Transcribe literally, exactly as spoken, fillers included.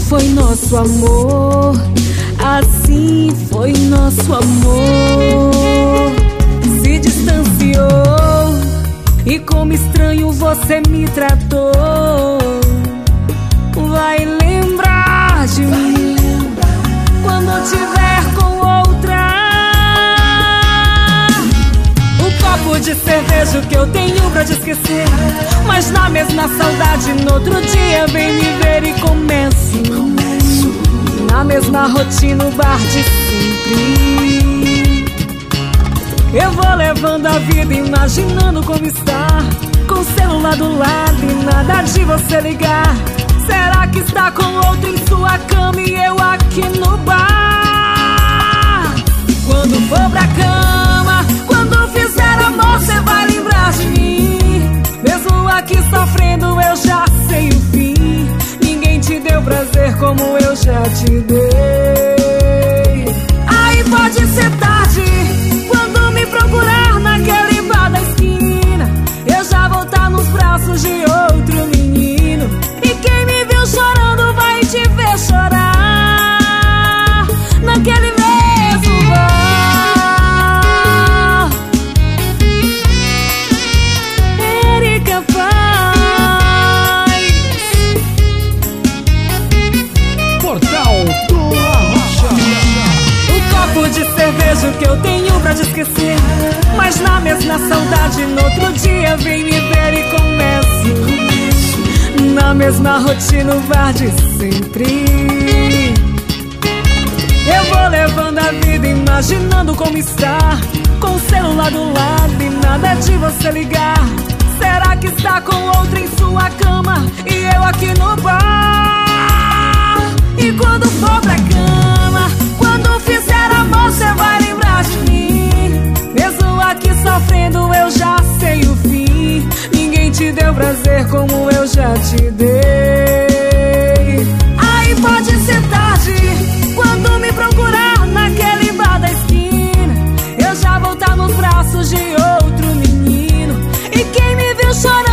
foi nosso amor, assim foi nosso amor. Se distanciou e como estranho você me tratou. Vai lembrar de mim quando tiver com outra. O copo de cerveja que eu tenho pra te esquecer, mas na mesma saudade no outro dia vem me ver e começo na mesma rotina, o bar de sempre. Eu vou levando a vida imaginando como está, com o celular do lado e nada de você ligar. Será que está com outro em sua cama e eu aqui no bar? Quando for pra cama, quando fizer amor, cê vai lembrar de mim. Mesmo aqui sofrendo, eu já sei o fim. Ninguém te deu prazer como eu já te dei. Aí pode ser tarde, quando me procurar naquele bar da esquina, eu já vou estar nos braços de outro menino. E quem me viu chorando vai te ver chorar naquele mesmo bar. Erika Paz, Portal do Arrocha. o copo de cerveja que eu tenho pra te esquecer, mas na mesma saudade no outro dia vem me ver e começo na mesma rotina, o bar de sempre. Eu vou levando a vida imaginando como está, com o celular do lado e nada de você ligar. Será que está com outro em sua cama e eu aqui no bar? E quando for pra cama, quando fizer amor, cê vai lembrar de mim. Mesmo aqui sofrendo, eu já sei o fim. Ninguém te deu prazer como eu já te dei. Aí pode ser tarde, quando me procurar naquele bar da esquina, eu já vou estar nos braços de outro menino. E quem me viu chorar